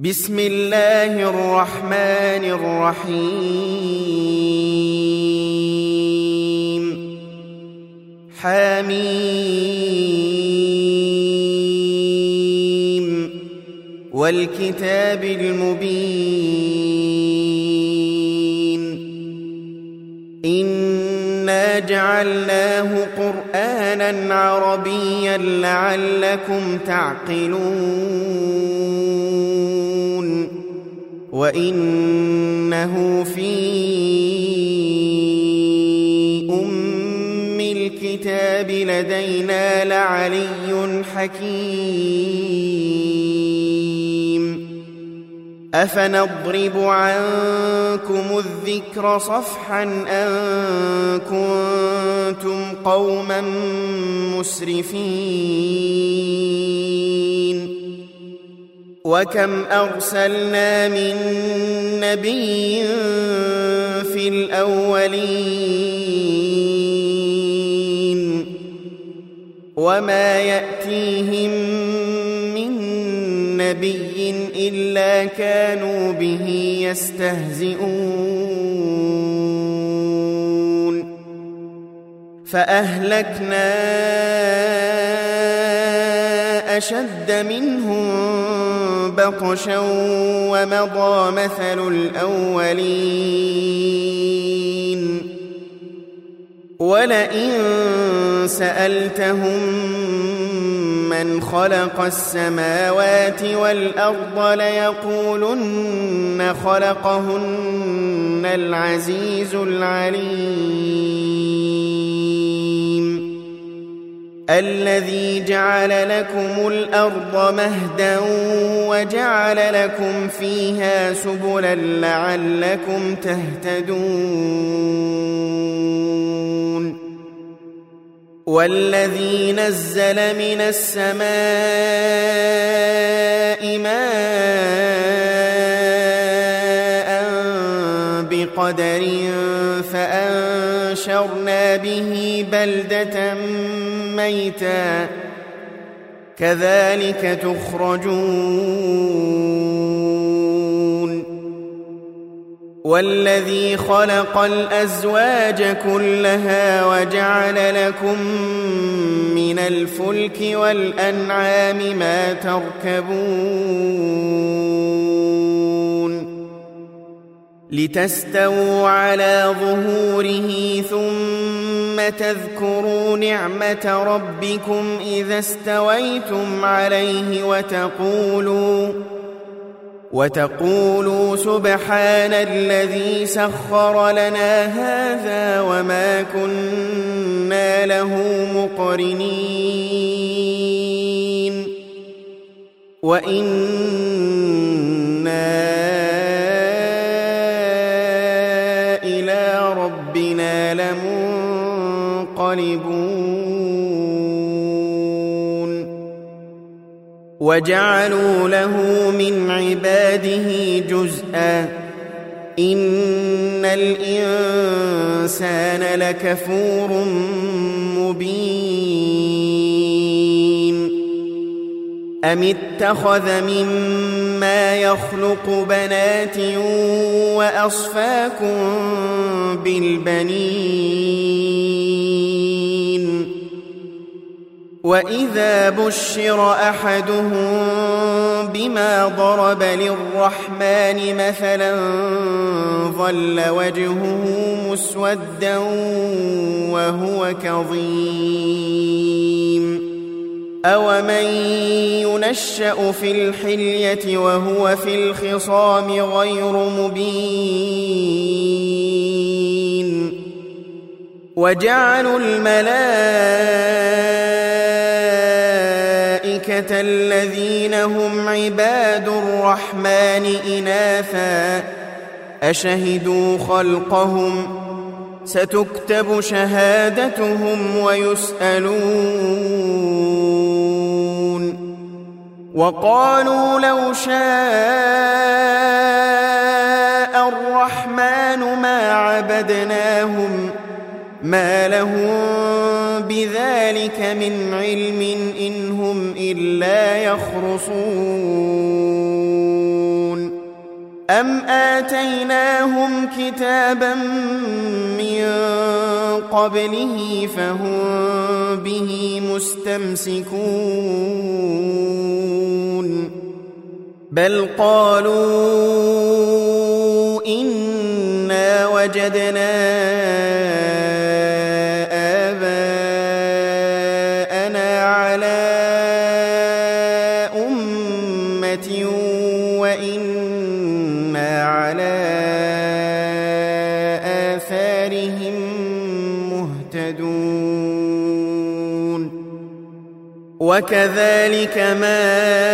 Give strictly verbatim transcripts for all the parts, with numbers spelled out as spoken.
بسم الله الرحمن الرحيم حميم والكتاب المبين إنا جعلناه قرآنا عربيا لعلكم تعقلون وإنه في أم الكتاب لدينا لعلي حكيم أفنضرب عنكم الذكر صفحا أن كنتم قوما مسرفين وكم أرسلنا من نبي في الأولين وما يأتيهم من نبي إلا كانوا به يستهزئون فأهلكنا أشد منهم بطشا ومضى مثل الأولين ولئن سألتهم من خلق السماوات والأرض ليقولن خلقهن العزيز العليم الذي جعل لكم الأرض مهدا وجعل لكم فيها سبلا لعلكم تهتدون والذي نزل من السماء ماء بقدر فأنشرنا به بلدة ميتا كذلك تخرجون والذي خلق الأزواج كلها وجعل لكم من الفلك والأنعام ما تركبون لتستووا على ظهوره ثم تذكروا نعمة ربكم إذا استويتم عليه وتقولوا وتقولوا سبحان الذي سخر لنا هذا وما كنا له مقرنين وإنا إلى ربنا لمنقلبون وجعلوا له من عباده جزءا إن الإنسان لكفور مبين أم اتخذ مما يخلق بنات وأصفاكم بالبنين وإذا بشر أحدهم بما ضرب للرحمن مثلا ظل وجهه مسودا وهو كظيم أومن ينشأ في الحلية وهو في الخصام غير مبين وجعلوا الملائكة الذين هم عباد الرحمن إناثا أشهدوا خلقهم ستكتب شهادتهم ويسألون وقالوا لو شاء الرحمن ما عبدناهم ما لهم بذلك من علم إن هم إلا يخرصون أم آتيناهم كتابا من قبله فهم به مستمسكون بل قالوا إنا وجدنا آباءنا على أمة وإنا على آثارهم مهتدون وكذلك ما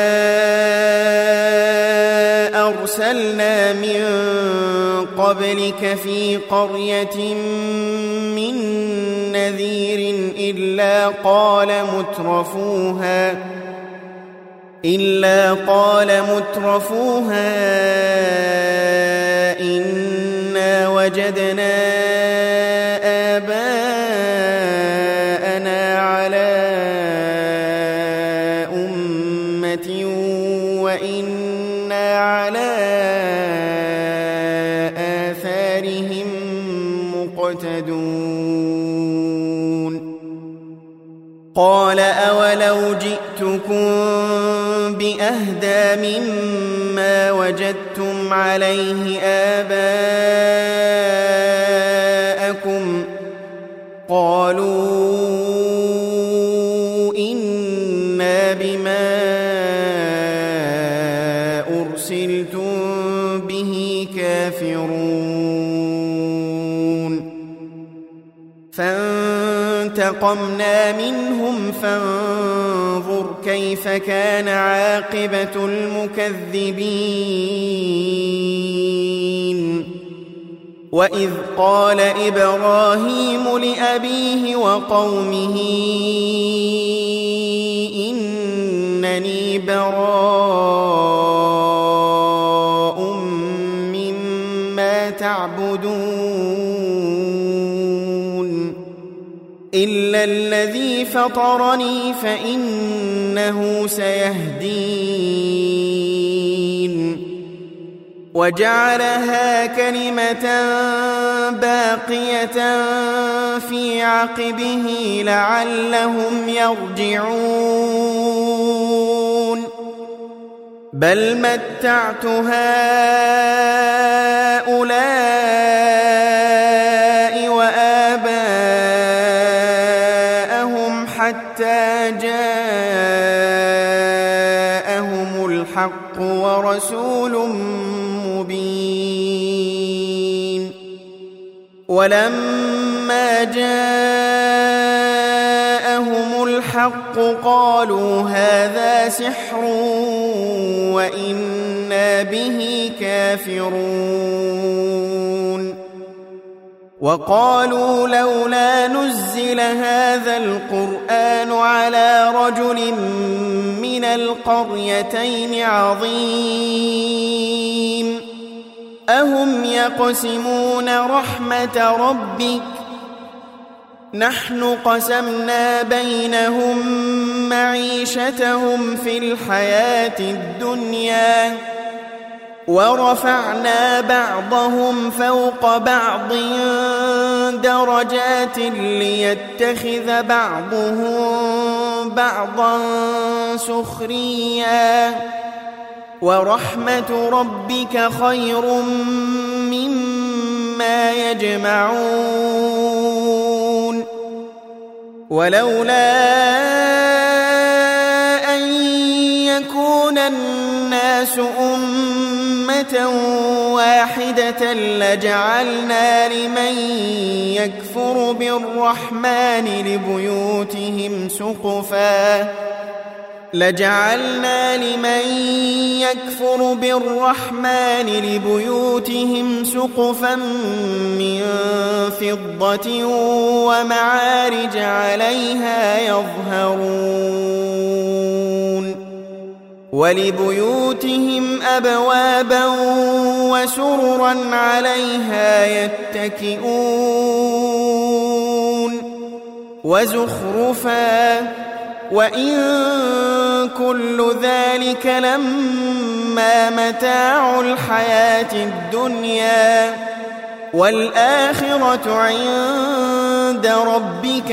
أرسلنا من قبلك في قرية من نذير إلا قال مترفوها إلا قال مترفوها إنا وجدنا آباءنا على أمة وإنا على آثارهم مقتدون قال أولو جئتكم بأهدى مما وجدتم عليه آباءكم قالوا إنا بما أرسلتم به كافرون فانتقمنا منهم فانظر كيف كان عاقبة المكذبين وإذ قال إبراهيم لأبيه وقومه إنني براء مما تعبدون إلا الذي فطرني فإنه سيهدين وجعلها كلمة باقية في عقبه لعلهم يرجعون بل متعت هؤلاء وآباءهم حتى جاءهم الحق ورسول مبين ولما جاءهم الحق قالوا هذا سحر وإنا به كافرون وقالوا لولا نزل هذا القرآن على رجل من القريتين عظيم أهم يقسمون رحمة ربك نحن قسمنا بينهم معيشتهم في الحياة الدنيا ورفعنا بعضهم فوق بعض درجات ليتخذ بعضهم بعضا سخريا ورحمة ربك خير مما يجمعون ولولا أن يكون الناس أمة واحدة لجعلنا لمن يكفر بالرحمن لبيوتهم سقفا لجعلنا لمن يكفر بالرحمن لبيوتهم سقفا من فضة ومعارج عليها يظهرون ولبيوتهم أبوابا وسررا عليها يتكئون وزخرفا وإن كل ذلك لما متاع الحياة الدنيا والآخرة عند ربك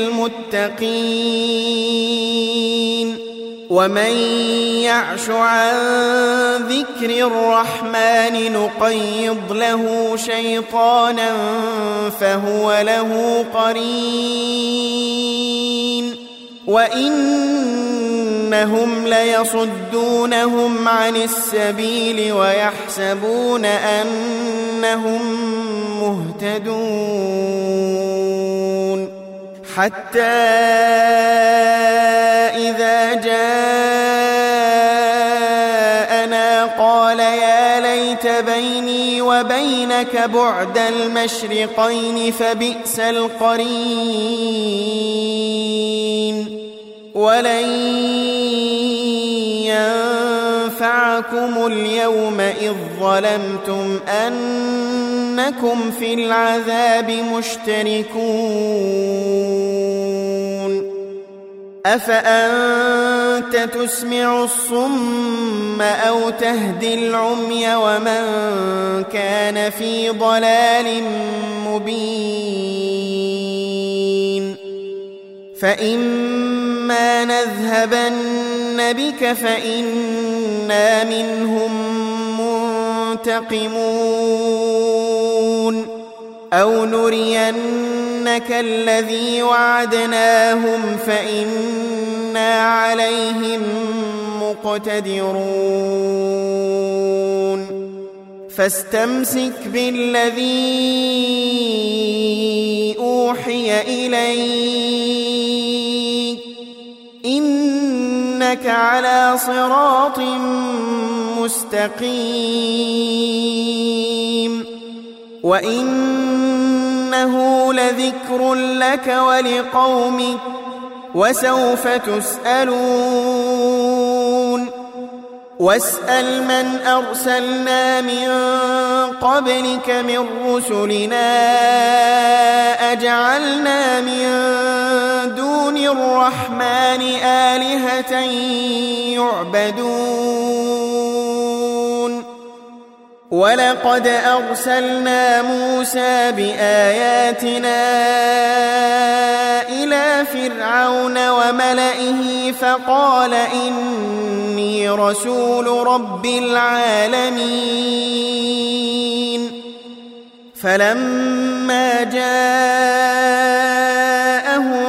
للمتقين ومن يعش عن ذكر الرحمن نقيض له شيطانا فهو له قرين وإنهم ليصدونهم عن السبيل ويحسبون أنهم مهتدون حتى إذا جاءنا قال يا ليت بيني وبينك بعد المشرقين فبئس القرين ولن ينفعكم اليوم إذ ظلمتم أنكم في العذاب مشتركون أفأنت تسمع الصم أو تهدي العمي ومن كان في ضلال مبين فإما نذهبن بك فإنا منهم منتقمون أو نرينك الذي وعدناهم فإنا عليهم مقتدرون فاستمسك بالذي أوحي إليك إنك على صراط مستقيم وإنه لذكر لك ولقومك وسوف تسألون واسأل من أرسلنا من قبلك من رسلنا أجعلنا من دون الرحمن آلهة يعبدون ولقد أرسلنا موسى بآياتنا إلى فرعون وملئه فقال إني رسول رب العالمين فلما جاءهم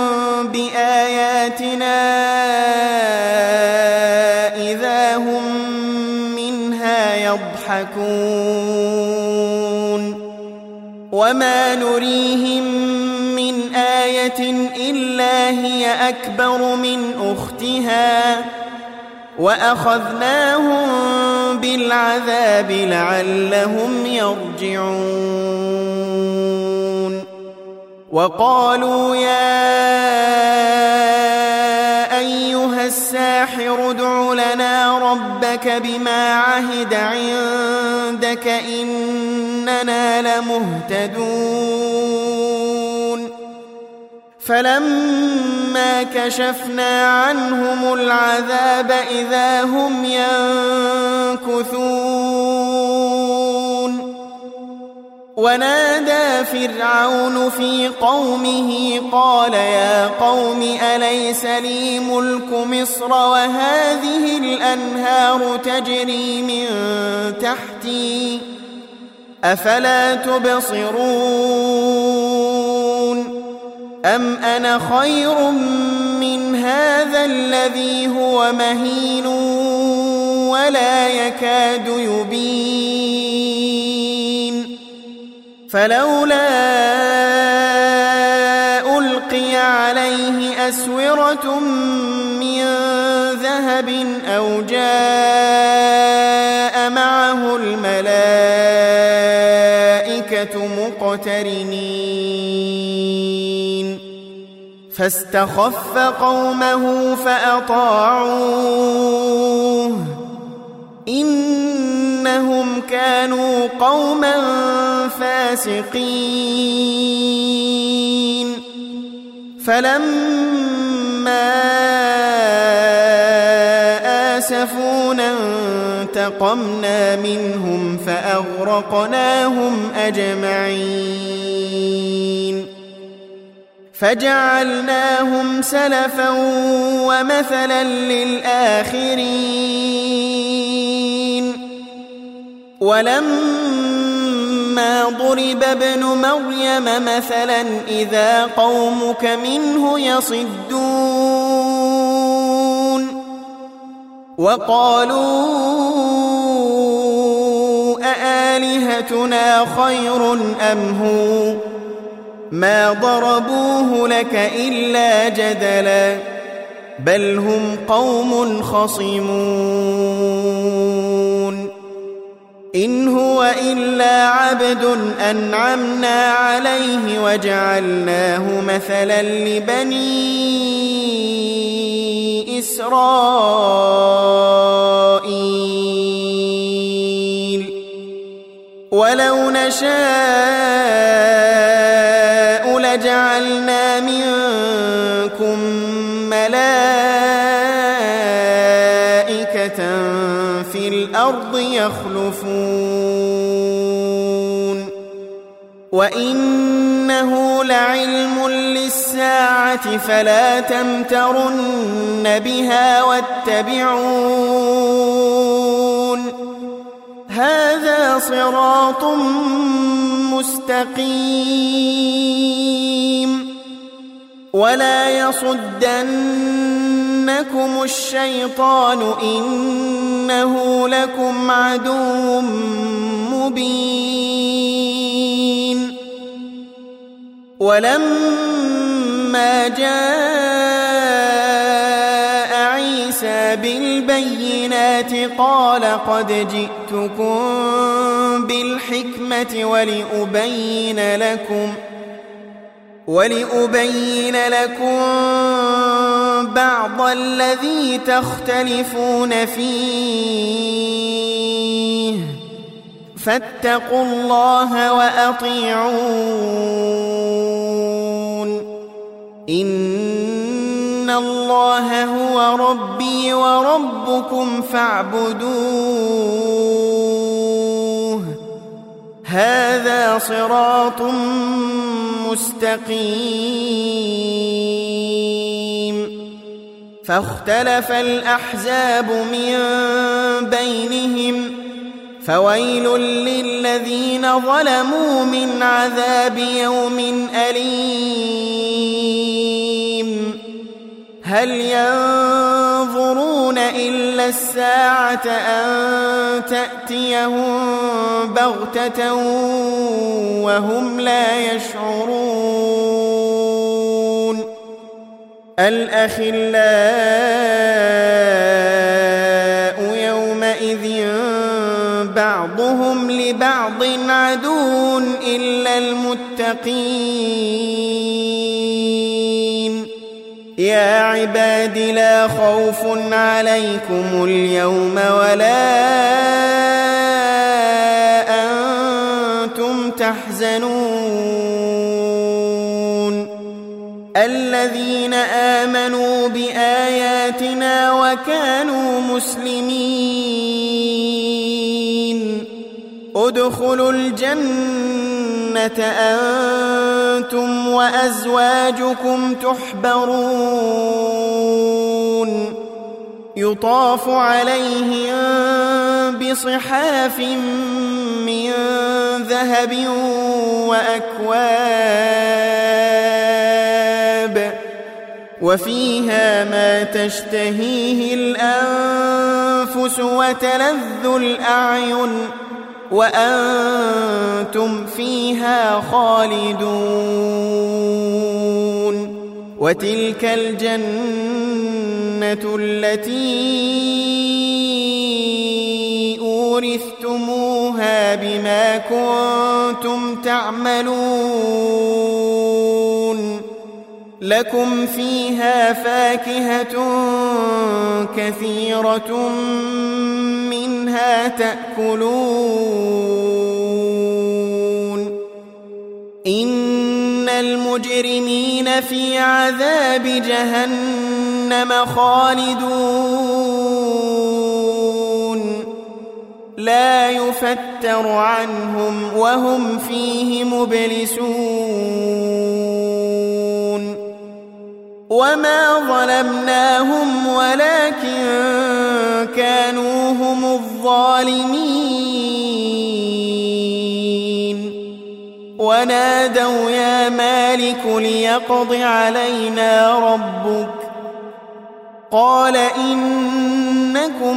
بآياتنا إذا هم منها يضحكون وما نريهم من آية إلا هي أكبر من أختها وأخذناهم بالعذاب لعلهم يرجعون وقالوا يا أيها الساحر ادع لنا ربك بما عهد عندك إننا لمهتدون فلما كشفنا عنهم العذاب إذا هم ينكثون ونادى فرعون في قومه قال يا قوم أليس لي ملك مصر وهذه الأنهار تجري من تحتي أفلا تبصرون أم أنا خير من هذا الذي هو مهين ولا يكاد يبين فلولا ألقي عليه أسورة من ذهب أو جاء معه الملائكة مقترنين فاستخف قومه فأطاعوه إنهم كانوا قوما فاسقين. فلما آسفونا انتقمنا منهم فأغرقناهم أجمعين فجعلناهم سلفا ومثلا للآخرين ولما ضرب ابن مريم مثلا إذا قومك منه يصدون وقالوا أآلهتنا خير أم هو ما ضربوه لك إلا جدلا بل هم قوم خصمون إن هو إلا عبد أنعمنا عليه وجعلناه مثلا لبني إسرائيل ولو نشاء لجعلنا منكم ملائكة في الأرض يخلفون وإنه لعلم للساعة فلا تمترن بها واتبعون هذا صراط مستقيم ولا يصدنكم الشيطان إنه لكم عدو مبين ولما جاء عيسى بالبينات قال قد جئتكم بالحكمة ولأبين لكم ولأبين لكم بعض الذي تختلفون فيه فاتقوا الله وأطيعون إن الله هو ربي وربكم فاعبدوه هذا صراط مستقيم فاختلف الأحزاب من بينهم فويل للذين ظلموا من عذاب يوم أليم هل ينظرون إلا الساعة أن تأتيهم بغتة وهم لا يشعرون الأخلاء يومئذ بعضهم لبعض عدو إلا المتقين يا عباد لا خوف عليكم اليوم ولا أنتم تحزنون الذين آمنوا بآياتنا وكانوا مسلمين ادخلوا الجنة أنتم وأزواجكم تحبرون يطاف عليهم بصحاف من ذهب وأكواب وفيها ما تشتهيه الأنفس وتلذ الأعين وأنتم فيها خالدون وتلك الجنة التي أورثتموها بما كنتم تعملون لكم فيها فاكهة كثيرة منها تأكلون إن المجرمين في عذاب جهنم جهنم خالدون لا يفتر عنهم وهم فيه مبلسون وما ظلمناهم ولكن كانوا هم الظالمين ونادوا يا مالك ليقض علينا ربك قال إنكم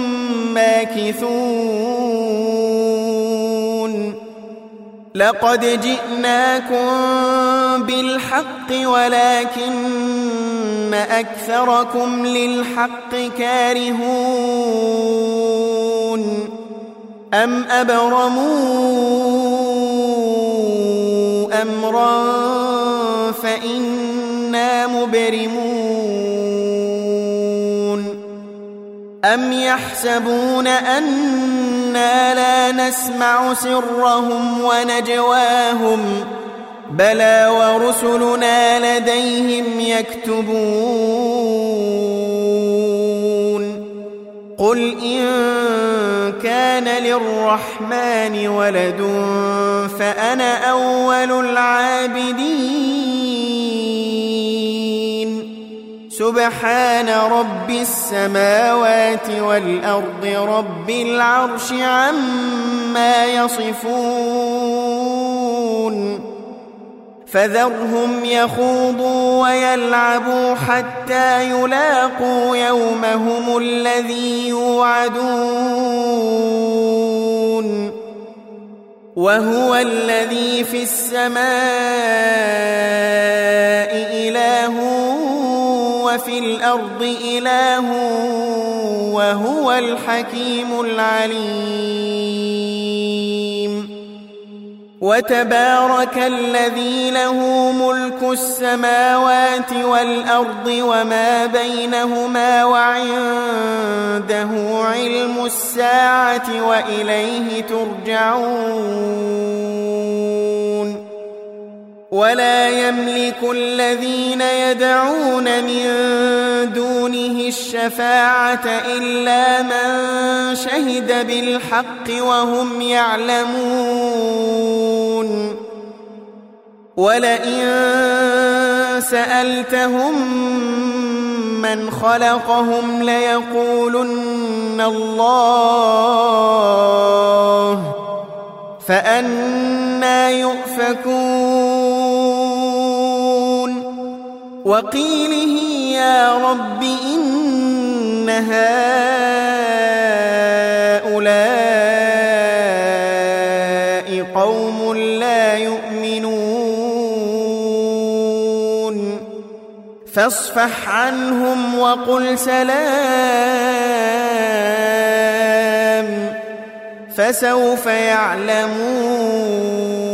ماكثون لقد جئناكم بالحق ولكن أكثركم للحق كارهون أم أبرموا أمرا فإنا مبرمون أم يحسبون أنا لا نسمع سرهم ونجواهم بلى ورسلنا لديهم يكتبون قل إن كان للرحمن ولد فأنا أول العابدين سبحان رب السماوات والأرض رب العرش عما يصفون فذرهم يخوضوا ويلعبوا حتى يلاقوا يومهم الذي يوعدون وهو الذي في السماء إله وفي الأرض إله وهو الحكيم العليم وتبارك الذي له ملك السماوات والأرض وما بينهما وعنده علم الساعة وإليه ترجعون ولا يملك الذين يدعون من دونه الشفاعة إلا من شهد بالحق وهم يعلمون ولئن سألتهم من خلقهم ليقولن الله فأنى يؤفكون وقيله يا رب إن هؤلاء قوم لا يؤمنون فاصفح عنهم وقل سلام فسوف يعلمون